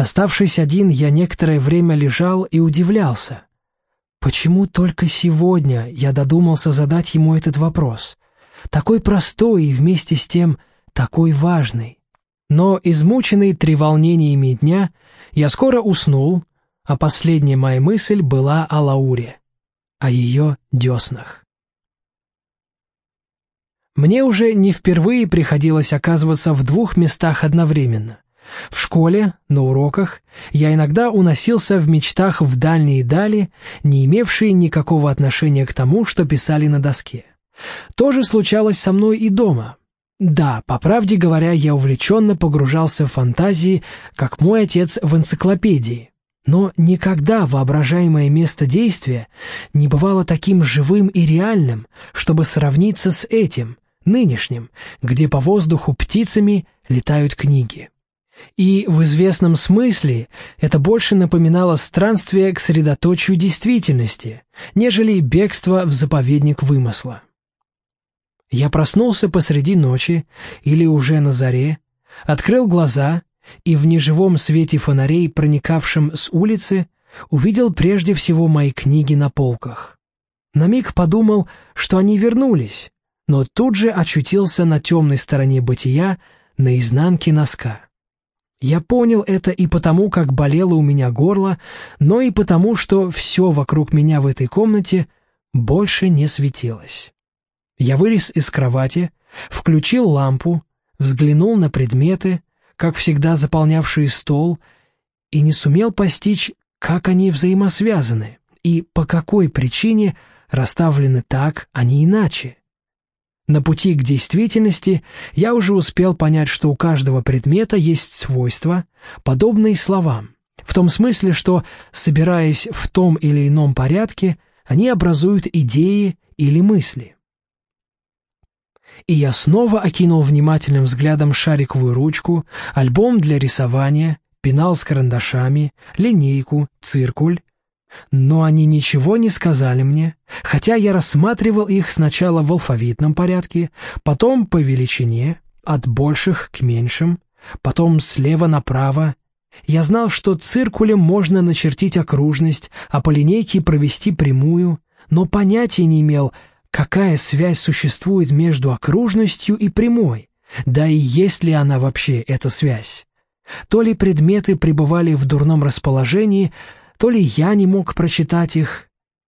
Оставшись один, я некоторое время лежал и удивлялся. Почему только сегодня я додумался задать ему этот вопрос? Такой простой и вместе с тем такой важный. Но, измученный треволнениями дня, я скоро уснул, а последняя моя мысль была о Лауре, о ее деснах. Мне уже не впервые приходилось оказываться в двух местах одновременно. В школе, на уроках, я иногда уносился в мечтах в дальние дали, не имевшие никакого отношения к тому, что писали на доске. То же случалось со мной и дома. Да, по правде говоря, я увлеченно погружался в фантазии, как мой отец в энциклопедии. Но никогда воображаемое место действия не бывало таким живым и реальным, чтобы сравниться с этим, нынешним, где по воздуху птицами летают книги. И в известном смысле это больше напоминало странствие к средоточию действительности, нежели бегство в заповедник вымысла. Я проснулся посреди ночи или уже на заре, открыл глаза и в неживом свете фонарей, проникавшем с улицы, увидел прежде всего мои книги на полках. На миг подумал, что они вернулись, но тут же очутился на темной стороне бытия, на изнанке носка. Я понял это и потому, как болело у меня горло, но и потому, что все вокруг меня в этой комнате больше не светилось. Я вылез из кровати, включил лампу, взглянул на предметы, как всегда заполнявшие стол, и не сумел постичь, как они взаимосвязаны и по какой причине расставлены так, а не иначе. На пути к действительности я уже успел понять, что у каждого предмета есть свойства, подобные словам, в том смысле, что, собираясь в том или ином порядке, они образуют идеи или мысли. И я снова окинул внимательным взглядом шариковую ручку, альбом для рисования, пенал с карандашами, линейку, циркуль. Но они ничего не сказали мне, хотя я рассматривал их сначала в алфавитном порядке, потом по величине, от больших к меньшим, потом слева направо. Я знал, что циркулем можно начертить окружность, а по линейке провести прямую, но понятия не имел, какая связь существует между окружностью и прямой, да и есть ли она вообще, эта связь. То ли предметы пребывали в дурном расположении, то ли я не мог прочитать их.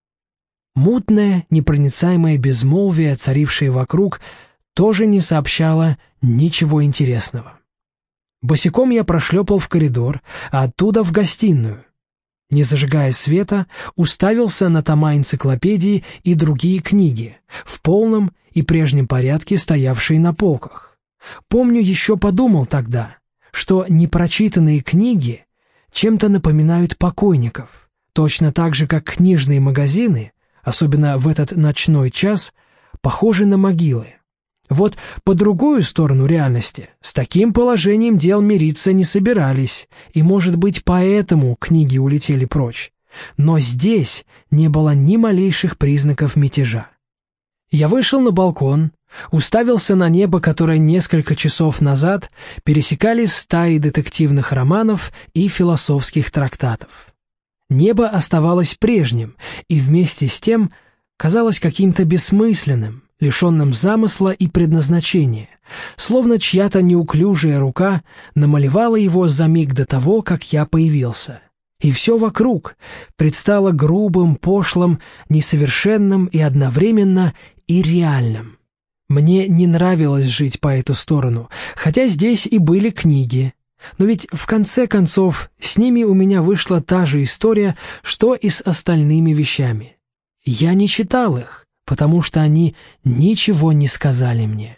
Мутное, непроницаемое безмолвие, царившее вокруг, тоже не сообщало ничего интересного. Босиком я прошлепал в коридор, а оттуда в гостиную. Не зажигая света, уставился на тома энциклопедии и другие книги, в полном и прежнем порядке стоявшие на полках. Помню, еще подумал тогда, что непрочитанные книги чем-то напоминают покойников, точно так же, как книжные магазины, особенно в этот ночной час, похожи на могилы. Вот по другую сторону реальности с таким положением дел мириться не собирались, и, может быть, поэтому книги улетели прочь. Но здесь не было ни малейших признаков мятежа. Я вышел на балкон, уставился на небо, которое несколько часов назад пересекали стаи детективных романов и философских трактатов. Небо оставалось прежним и вместе с тем казалось каким-то бессмысленным, лишенным замысла и предназначения, словно чья-то неуклюжая рука намалевала его за миг до того, как я появился. И все вокруг предстало грубым, пошлым, несовершенным и одновременно и реальным. Мне не нравилось жить по эту сторону, хотя здесь и были книги. Но ведь, в конце концов, с ними у меня вышла та же история, что и с остальными вещами. Я не читал их, потому что они ничего не сказали мне.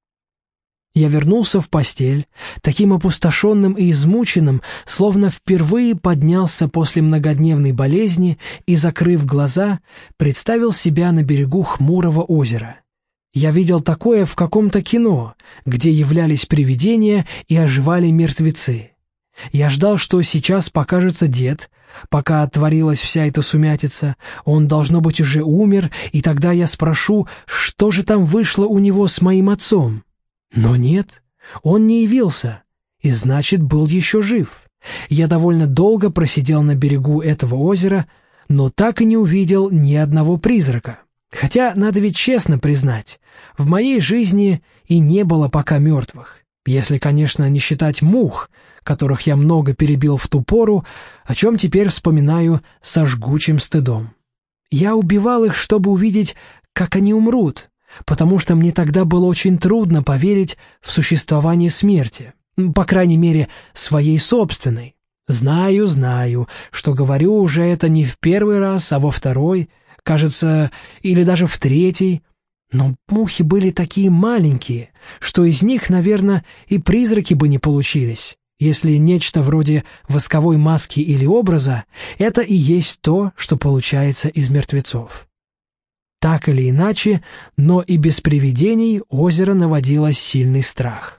Я вернулся в постель, таким опустошенным и измученным, словно впервые поднялся после многодневной болезни и, закрыв глаза, представил себя на берегу хмурого озера. Я видел такое в каком-то кино, где являлись привидения и оживали мертвецы. Я ждал, что сейчас покажется дед. Пока творилась вся эта сумятица, он, должно быть, уже умер, и тогда я спрошу, что же там вышло у него с моим отцом. Но нет, он не явился, и значит, был еще жив. Я довольно долго просидел на берегу этого озера, но так и не увидел ни одного призрака. Хотя, надо ведь честно признать, в моей жизни и не было пока мертвых, если, конечно, не считать мух, которых я много перебил в ту пору, о чем теперь вспоминаю со жгучим стыдом. Я убивал их, чтобы увидеть, как они умрут, потому что мне тогда было очень трудно поверить в существование смерти, по крайней мере, своей собственной. Знаю, что говорю уже это не в первый раз, а во второй, кажется, или даже в третий, но мухи были такие маленькие, что из них, наверное, и призраки бы не получились, если нечто вроде восковой маски или образа — это и есть то, что получается из мертвецов. Так или иначе, но и без привидений озеро наводило сильный страх.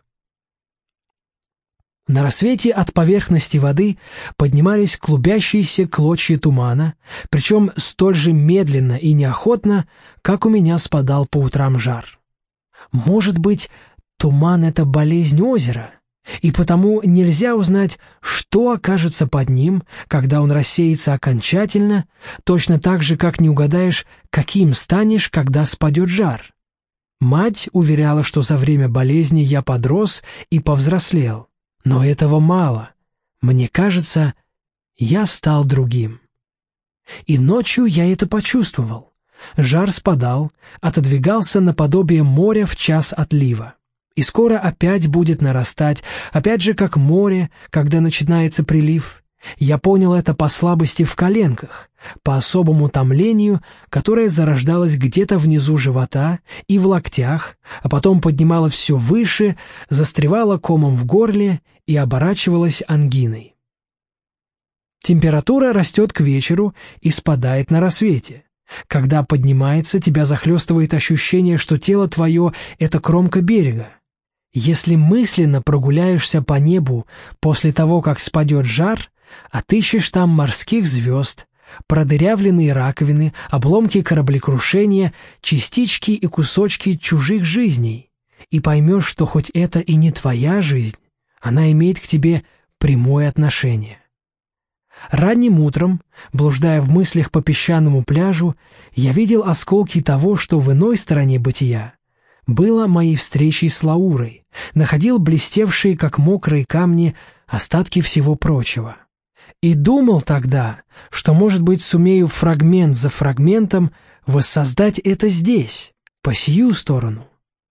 На рассвете от поверхности воды поднимались клубящиеся клочья тумана, причем столь же медленно и неохотно, как у меня спадал по утрам жар. Может быть, туман — это болезнь озера, и потому нельзя узнать, что окажется под ним, когда он рассеется окончательно, точно так же, как не угадаешь, каким станешь, когда спадет жар. Мать уверяла, что за время болезни я подрос и повзрослел. Но этого мало. Мне кажется, я стал другим. И ночью я это почувствовал. Жар спадал, отодвигался наподобие моря в час отлива. И скоро опять будет нарастать, опять же как море, когда начинается прилив. Я понял это по слабости в коленках, по особому томлению, которое зарождалось где-то внизу живота и в локтях, а потом поднимало все выше, застревало комом в горле и оборачивалось ангиной. Температура растет к вечеру и спадает на рассвете. Когда поднимается, тебя захлестывает ощущение, что тело твое — это кромка берега. Если мысленно прогуляешься по небу после того, как спадет жар, отыщешь там морских звезд, продырявленные раковины, обломки кораблекрушения, частички и кусочки чужих жизней, и поймешь, что хоть это и не твоя жизнь, она имеет к тебе прямое отношение. Ранним утром, блуждая в мыслях по песчаному пляжу, я видел осколки того, что в иной стороне бытия было моей встречей с Лаурой, находил блестевшие, как мокрые камни, остатки всего прочего. И думал тогда, что, может быть, сумею фрагмент за фрагментом воссоздать это здесь, по сию сторону.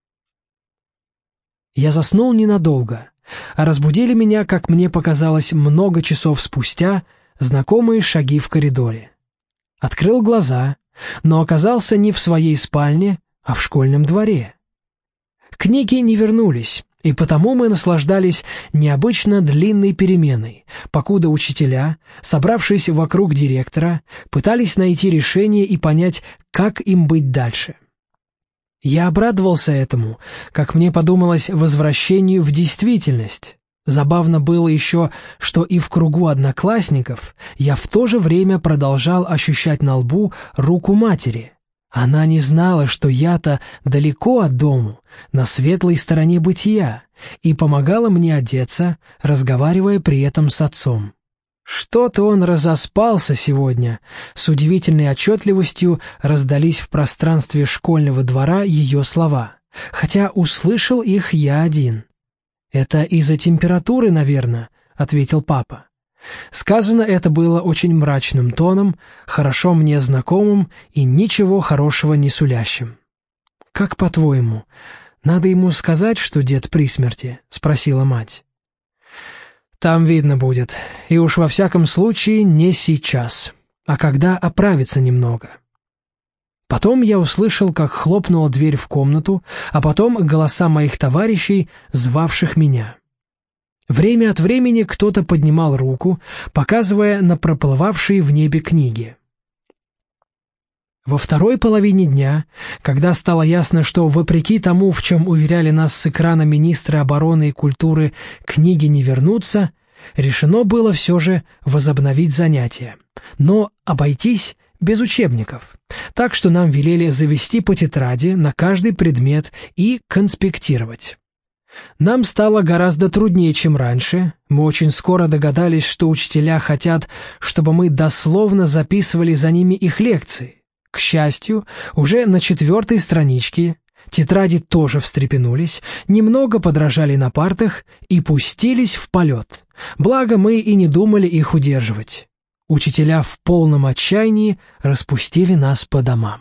Я заснул ненадолго, а разбудили меня, как мне показалось, много часов спустя, знакомые шаги в коридоре. Открыл глаза, но оказался не в своей спальне, а в школьном дворе. Книги не вернулись, и потому мы наслаждались необычно длинной переменой, покуда учителя, собравшись вокруг директора, пытались найти решение и понять, как им быть дальше. Я обрадовался этому, как мне подумалось, возвращению в действительность. Забавно было еще, что и в кругу одноклассников я в то же время продолжал ощущать на лбу руку матери. Она не знала, что я-то далеко от дому, на светлой стороне бытия, и помогала мне одеться, разговаривая при этом с отцом. Что-то он разоспался сегодня. С удивительной отчетливостью раздались в пространстве школьного двора ее слова, хотя услышал их я один. «Это из-за температуры, наверное», — ответил папа. Сказано это было очень мрачным тоном, хорошо мне знакомым и ничего хорошего не сулящим. «Как по-твоему, надо ему сказать, что дед при смерти?» — спросила мать. «Там видно будет, и уж во всяком случае не сейчас, а когда оправится немного». Потом я услышал, как хлопнула дверь в комнату, а потом голоса моих товарищей, звавших меня. Время от времени кто-то поднимал руку, показывая на проплывавшие в небе книги. Во второй половине дня, когда стало ясно, что, вопреки тому, в чем уверяли нас с экрана министры обороны и культуры, книги не вернутся, решено было все же возобновить занятия, но обойтись без учебников, так что нам велели завести по тетради на каждый предмет и конспектировать. Нам стало гораздо труднее, чем раньше. Мы очень скоро догадались, что учителя хотят, чтобы мы дословно записывали за ними их лекции. К счастью, уже на 4-й страничке тетради тоже встрепенулись, немного подражали на партах и пустились в полет. Благо, мы и не думали их удерживать. Учителя в полном отчаянии распустили нас по домам.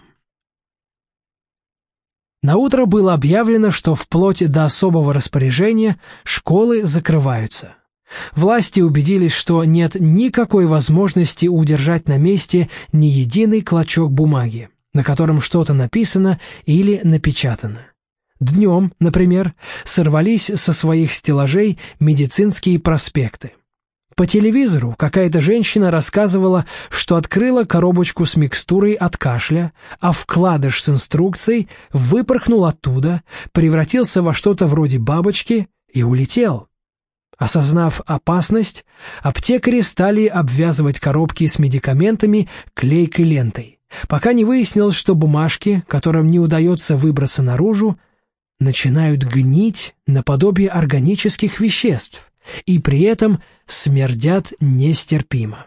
Наутро было объявлено, что вплоть до особого распоряжения школы закрываются. Власти убедились, что нет никакой возможности удержать на месте ни единый клочок бумаги, на котором что-то написано или напечатано. Днем, например, сорвались со своих стеллажей медицинские проспекты. По телевизору какая-то женщина рассказывала, что открыла коробочку с микстурой от кашля, а вкладыш с инструкцией выпорхнул оттуда, превратился во что-то вроде бабочки и улетел. Осознав опасность, аптекари стали обвязывать коробки с медикаментами клейкой лентой, пока не выяснилось, что бумажки, которым не удается выбраться наружу, начинают гнить наподобие органических веществ и при этом смердят нестерпимо.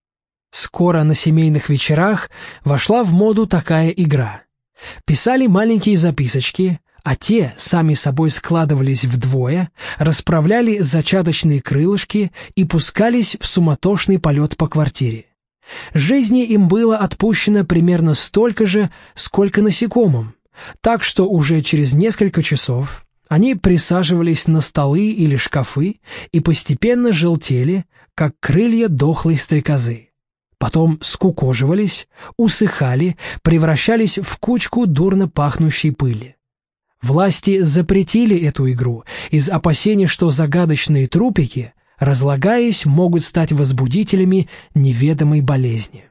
Скоро на семейных вечерах вошла в моду такая игра. Писали маленькие записочки, а те сами собой складывались вдвое, расправляли зачаточные крылышки и пускались в суматошный полет по квартире. Жизни им было отпущено примерно столько же, сколько насекомым, так что уже через несколько часов они присаживались на столы или шкафы и постепенно желтели, как крылья дохлой стрекозы. Потом скукоживались, усыхали, превращались в кучку дурно пахнущей пыли. Власти запретили эту игру из опасения, что загадочные трупики, разлагаясь, могут стать возбудителями неведомой болезни.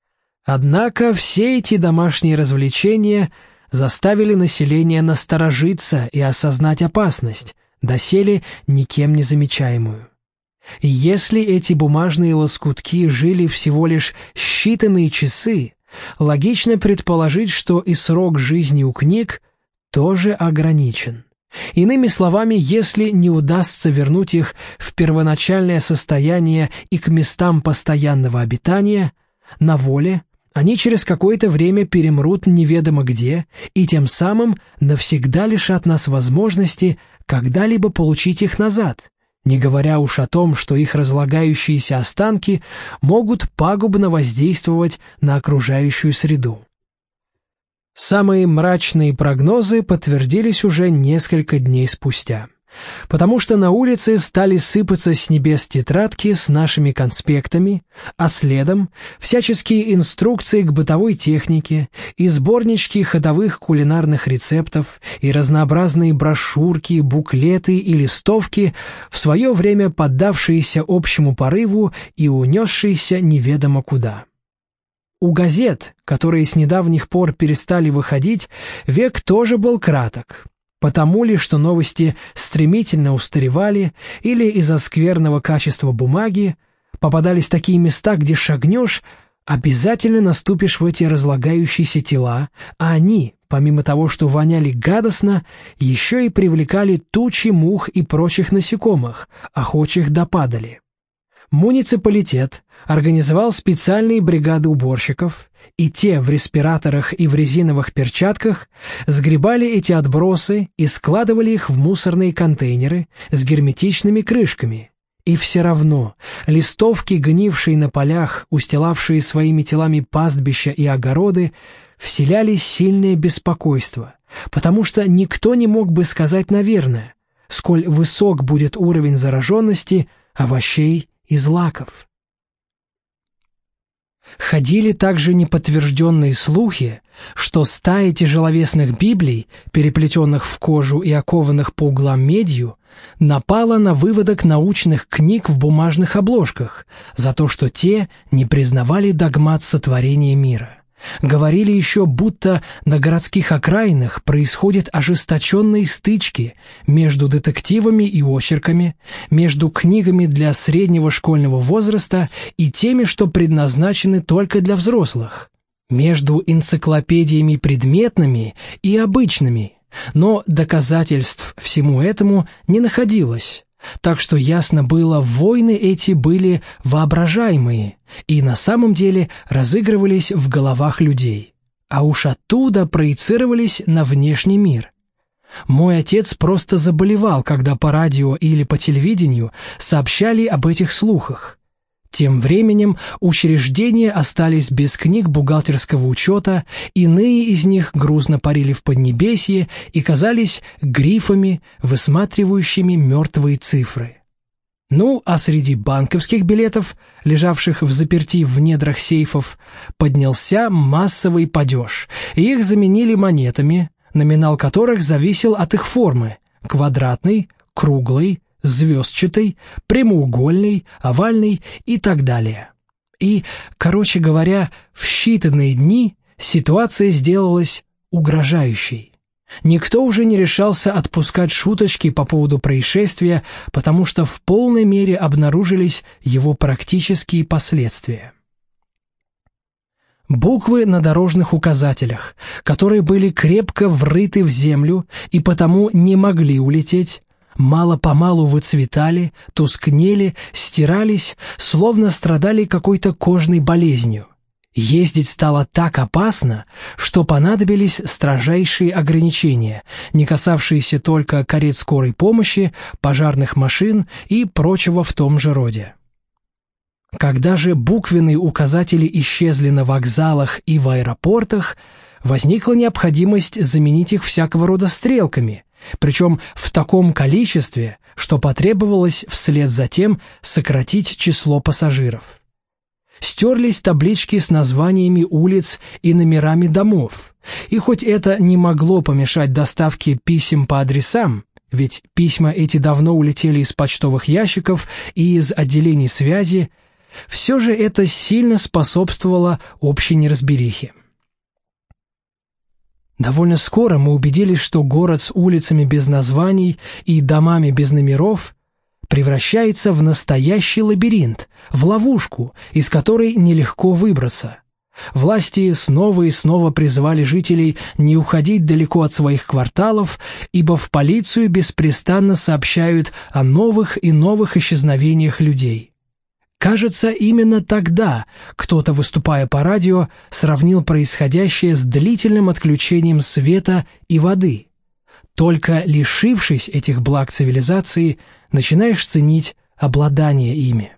Однако все эти домашние развлечения заставили население насторожиться и осознать опасность, доселе никем не замечаемую. И если эти бумажные лоскутки жили всего лишь считанные часы, логично предположить, что и срок жизни у книг тоже ограничен. Иными словами, если не удастся вернуть их в первоначальное состояние и к местам постоянного обитания, на воле, они через какое-то время перемрут неведомо где и тем самым навсегда лишат нас возможности когда-либо получить их назад, не говоря уж о том, что их разлагающиеся останки могут пагубно воздействовать на окружающую среду. Самые мрачные прогнозы подтвердились уже несколько дней спустя, потому что на улице стали сыпаться с небес тетрадки с нашими конспектами, а следом всяческие инструкции к бытовой технике, и сборнички ходовых кулинарных рецептов, и разнообразные брошюрки, буклеты и листовки, в свое время поддавшиеся общему порыву и унесшиеся неведомо куда. У газет, которые с недавних пор перестали выходить, век тоже был краток. Потому ли, что новости стремительно устаревали, или из-за скверного качества бумаги, попадались такие места, где шагнешь, обязательно наступишь в эти разлагающиеся тела, а они, помимо того, что воняли гадостно, еще и привлекали тучи мух и прочих насекомых, охочих до падали. Муниципалитет организовал специальные бригады уборщиков, и те в респираторах и в резиновых перчатках сгребали эти отбросы и складывали их в мусорные контейнеры с герметичными крышками. И все равно листовки, гнившие на полях, устилавшие своими телами пастбища и огороды, вселяли сильное беспокойство, потому что никто не мог бы сказать наверное, сколь высок будет уровень зараженности овощей и злаков. Ходили также неподтвержденные слухи, что стаи тяжеловесных библий, переплетенных в кожу и окованных по углам медью, напала на выводок научных книг в бумажных обложках за то, что те не признавали догмат сотворения мира. Говорили еще, будто на городских окраинах происходят ожесточенные стычки между детективами и очерками, между книгами для среднего школьного возраста и теми, что предназначены только для взрослых, между энциклопедиями предметными и обычными, Но доказательств всему этому не находилось, так что ясно было, войны эти были воображаемые и на самом деле разыгрывались в головах людей, а уж оттуда проецировались на внешний мир. Мой отец просто заболевал, когда по радио или по телевидению сообщали об этих слухах. Тем временем учреждения остались без книг бухгалтерского учета, иные из них грузно парили в поднебесье и казались грифами, высматривающими мертвые цифры. Ну, а среди банковских билетов, лежавших взаперти в недрах сейфов, поднялся массовый падеж, и их заменили монетами, номинал которых зависел от их формы – квадратной, круглой, звездчатой, прямоугольной, овальной и так далее. И, короче говоря, в считанные дни ситуация сделалась угрожающей. Никто уже не решался отпускать шуточки по поводу происшествия, потому что в полной мере обнаружились его практические последствия. Буквы на дорожных указателях, которые были крепко врыты в землю и потому не могли улететь, мало-помалу выцветали, тускнели, стирались, словно страдали какой-то кожной болезнью. Ездить стало так опасно, что понадобились строжайшие ограничения, не касавшиеся только карет скорой помощи, пожарных машин и прочего в том же роде. Когда же буквенные указатели исчезли на вокзалах и в аэропортах, возникла необходимость заменить их всякого рода стрелками, причем в таком количестве, что потребовалось вслед за тем сократить число пассажиров. Стерлись таблички с названиями улиц и номерами домов, и хоть это не могло помешать доставке писем по адресам, ведь письма эти давно улетели из почтовых ящиков и из отделений связи, все же это сильно способствовало общей неразберихе. Довольно скоро мы убедились, что город с улицами без названий и домами без номеров превращается в настоящий лабиринт, в ловушку, из которой нелегко выбраться. Власти снова и снова призывали жителей не уходить далеко от своих кварталов, ибо в полицию беспрестанно сообщают о новых и новых исчезновениях людей. Кажется, именно тогда кто-то, выступая по радио, сравнил происходящее с длительным отключением света и воды. Только лишившись этих благ цивилизации, начинаешь ценить обладание ими.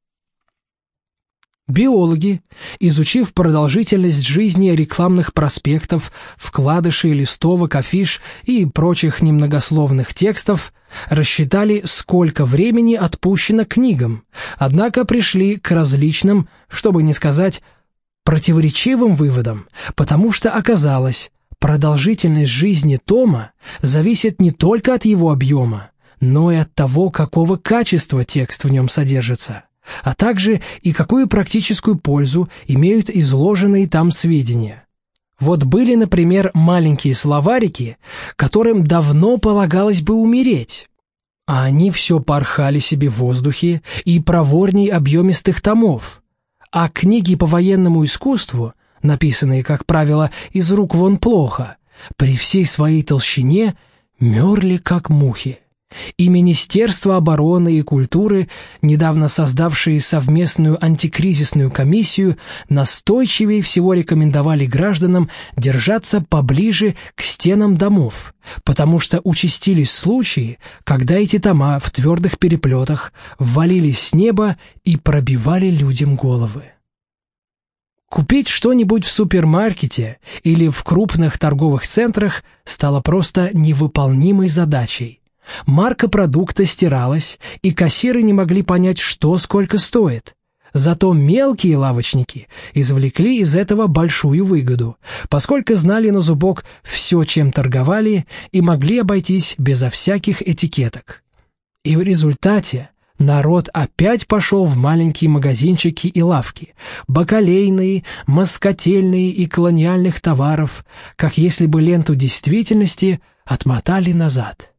Биологи, изучив продолжительность жизни рекламных проспектов, вкладышей, листовок, афиш и прочих немногословных текстов, рассчитали, сколько времени отпущено книгам, однако пришли к различным, чтобы не сказать противоречивым выводам, потому что оказалось, продолжительность жизни тома зависит не только от его объема, но и от того, какого качества текст в нем содержится, а также и какую практическую пользу имеют изложенные там сведения. Вот были, например, маленькие словарики, которым давно полагалось бы умереть, а они все порхали себе в воздухе и проворней объемистых томов, а книги по военному искусству, написанные, как правило, из рук вон плохо, при всей своей толщине мерли как мухи. И Министерство обороны и культуры, недавно создавшие совместную антикризисную комиссию, настойчивее всего рекомендовали гражданам держаться поближе к стенам домов, потому что участились случаи, когда эти тома в твердых переплетах ввалились с неба и пробивали людям головы. Купить что-нибудь в супермаркете или в крупных торговых центрах стало просто невыполнимой задачей. Марка продукта стиралась, и кассиры не могли понять, что сколько стоит. Зато мелкие лавочники извлекли из этого большую выгоду, поскольку знали на зубок все, чем торговали, и могли обойтись безо всяких этикеток. И в результате народ опять пошел в маленькие магазинчики и лавки, бакалейные, москательные и колониальных товаров, как если бы ленту действительности отмотали назад.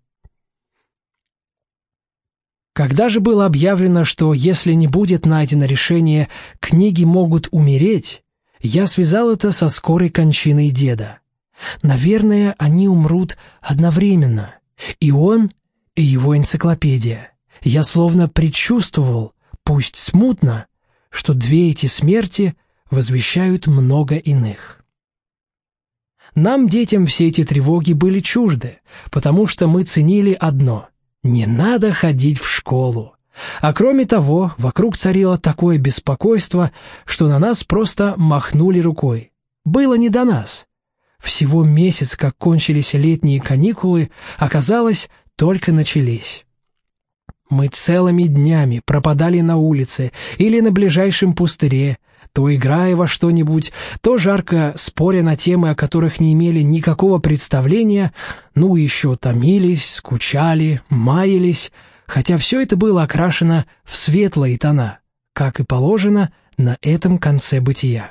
Когда же было объявлено, что если не будет найдено решение, книги могут умереть, я связал это со скорой кончиной деда. Наверное, они умрут одновременно. И он, и его энциклопедия. Я словно предчувствовал, пусть смутно, что две эти смерти возвещают много иных. Нам, детям, все эти тревоги были чужды, потому что мы ценили одно — не надо ходить в школу. А кроме того, вокруг царило такое беспокойство, что на нас просто махнули рукой. Было не до нас. Всего месяц, как кончились летние каникулы, оказалось, только начались. Мы целыми днями пропадали на улице или на ближайшем пустыре, то играя во что-нибудь, то жарко споря на темы, о которых не имели никакого представления, ну еще томились, скучали, маялись, хотя все это было окрашено в светлые тона, как и положено на этом конце бытия.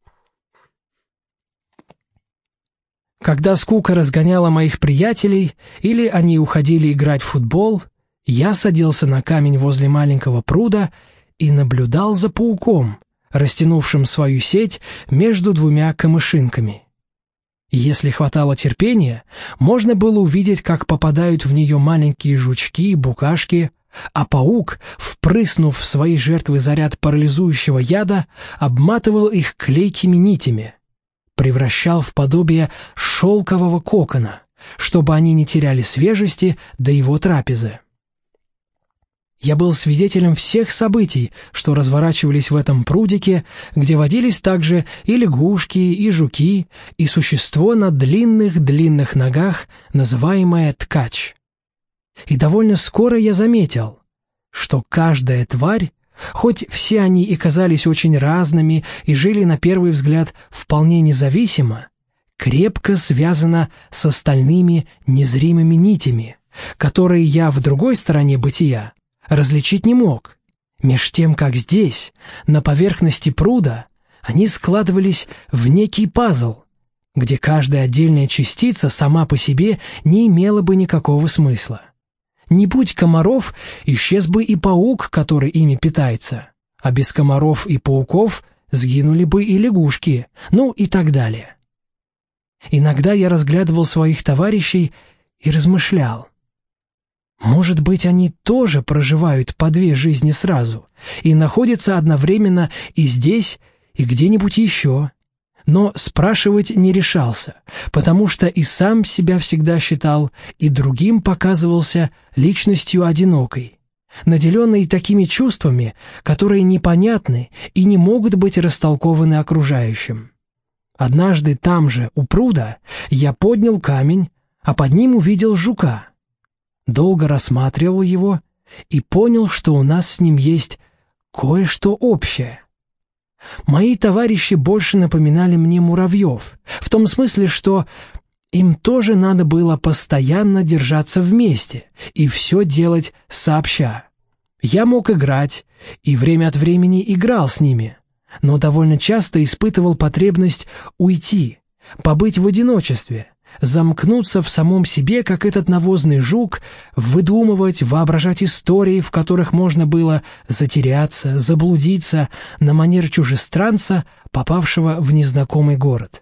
Когда скука разгоняла моих приятелей или они уходили играть в футбол, я садился на камень возле маленького пруда и наблюдал за пауком, растянувшим свою сеть между двумя камышинками. Если хватало терпения, можно было увидеть, как попадают в нее маленькие жучки и букашки, а паук, впрыснув в свои жертвы заряд парализующего яда, обматывал их клейкими нитями, превращал в подобие шелкового кокона, чтобы они не теряли свежести до его трапезы. Я был свидетелем всех событий, что разворачивались в этом прудике, где водились также и лягушки, и жуки, и существо на длинных-длинных ногах, называемое ткач. И довольно скоро я заметил, что каждая тварь, хоть все они и казались очень разными и жили на первый взгляд вполне независимо, крепко связана с остальными незримыми нитями, которые я в другой стороне бытия различить не мог, меж тем, как здесь, на поверхности пруда, они складывались в некий пазл, где каждая отдельная частица сама по себе не имела бы никакого смысла. Не будь комаров, исчез бы и паук, который ими питается, а без комаров и пауков сгинули бы и лягушки, ну и так далее. Иногда я разглядывал своих товарищей и размышлял. Может быть, они тоже проживают по две жизни сразу и находятся одновременно и здесь, и где-нибудь еще. Но спрашивать не решался, потому что и сам себя всегда считал, и другим показывался личностью одинокой, наделенной такими чувствами, которые непонятны и не могут быть растолкованы окружающим. Однажды там же, у пруда, я поднял камень, а под ним увидел жука. Долго рассматривал его и понял, что у нас с ним есть кое-что общее. Мои товарищи больше напоминали мне муравьев, в том смысле, что им тоже надо было постоянно держаться вместе и все делать сообща. Я мог играть и время от времени играл с ними, но довольно часто испытывал потребность уйти, побыть в одиночестве, замкнуться в самом себе, как этот навозный жук, выдумывать, воображать истории, в которых можно было затеряться, заблудиться на манер чужестранца, попавшего в незнакомый город.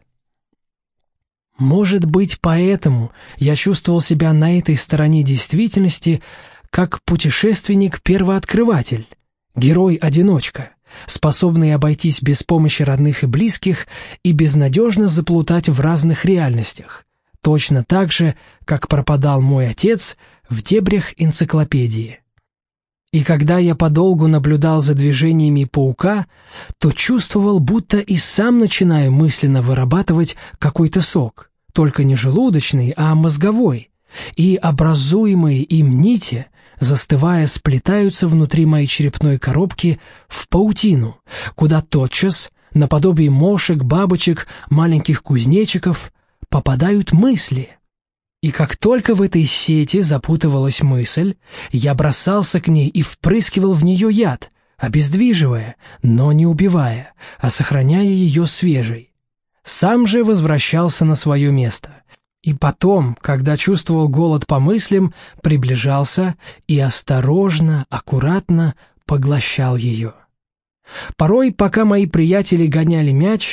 Может быть, поэтому я чувствовал себя на этой стороне действительности как путешественник-первооткрыватель, герой-одиночка, способный обойтись без помощи родных и близких и безнадежно заплутать в разных реальностях, точно так же, как пропадал мой отец в дебрях энциклопедии. И когда я подолгу наблюдал за движениями паука, то чувствовал, будто и сам начинаю мысленно вырабатывать какой-то сок, только не желудочный, а мозговой, и образуемые им нити, застывая, сплетаются внутри моей черепной коробки в паутину, куда тотчас, наподобие мошек, бабочек, маленьких кузнечиков, попадают мысли. И как только в этой сети запутывалась мысль, я бросался к ней и впрыскивал в нее яд, обездвиживая, но не убивая, а сохраняя ее свежей. Сам же возвращался на свое место. И потом, когда чувствовал голод по мыслям, приближался и осторожно, аккуратно поглощал ее. Порой, пока мои приятели гоняли мяч,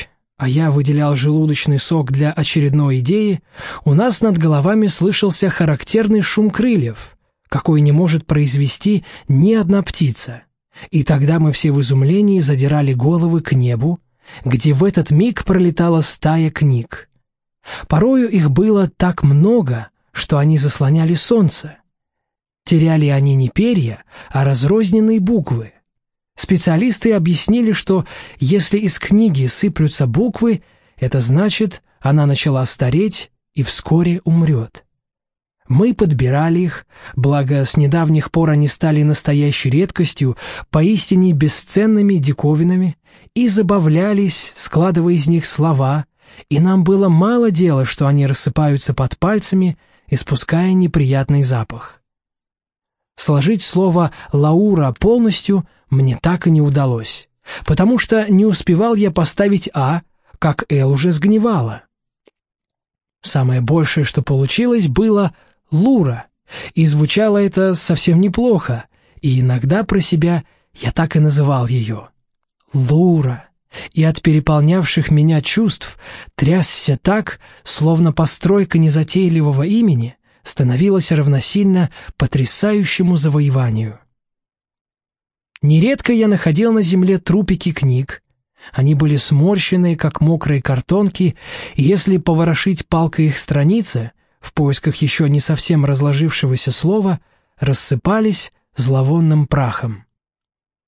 а я выделял желудочный сок для очередной идеи, у нас над головами слышался характерный шум крыльев, какой не может произвести ни одна птица. И тогда мы все в изумлении задирали головы к небу, где в этот миг пролетала стая книг. Порою их было так много, что они заслоняли солнце. Теряли они не перья, а разрозненные буквы. Специалисты объяснили, что если из книги сыплются буквы, это значит, она начала стареть и вскоре умрет. Мы подбирали их, благо с недавних пор они стали настоящей редкостью, поистине бесценными диковинами, и забавлялись, складывая из них слова, и нам было мало дела, что они рассыпаются под пальцами, испуская неприятный запах. Сложить слово «Лаура» полностью мне так и не удалось, потому что не успевал я поставить «а», как «л» уже сгнивало. Самое большее, что получилось, было «Лура», и звучало это совсем неплохо, и иногда про себя я так и называл ее «Лура», и от переполнявших меня чувств трясся так, словно постройка незатейливого имени становилась равносильно потрясающему завоеванию. Нередко я находил на земле трупики книг. Они были сморщенные, как мокрые картонки, и если поворошить палкой их страницы, в поисках еще не совсем разложившегося слова, рассыпались зловонным прахом.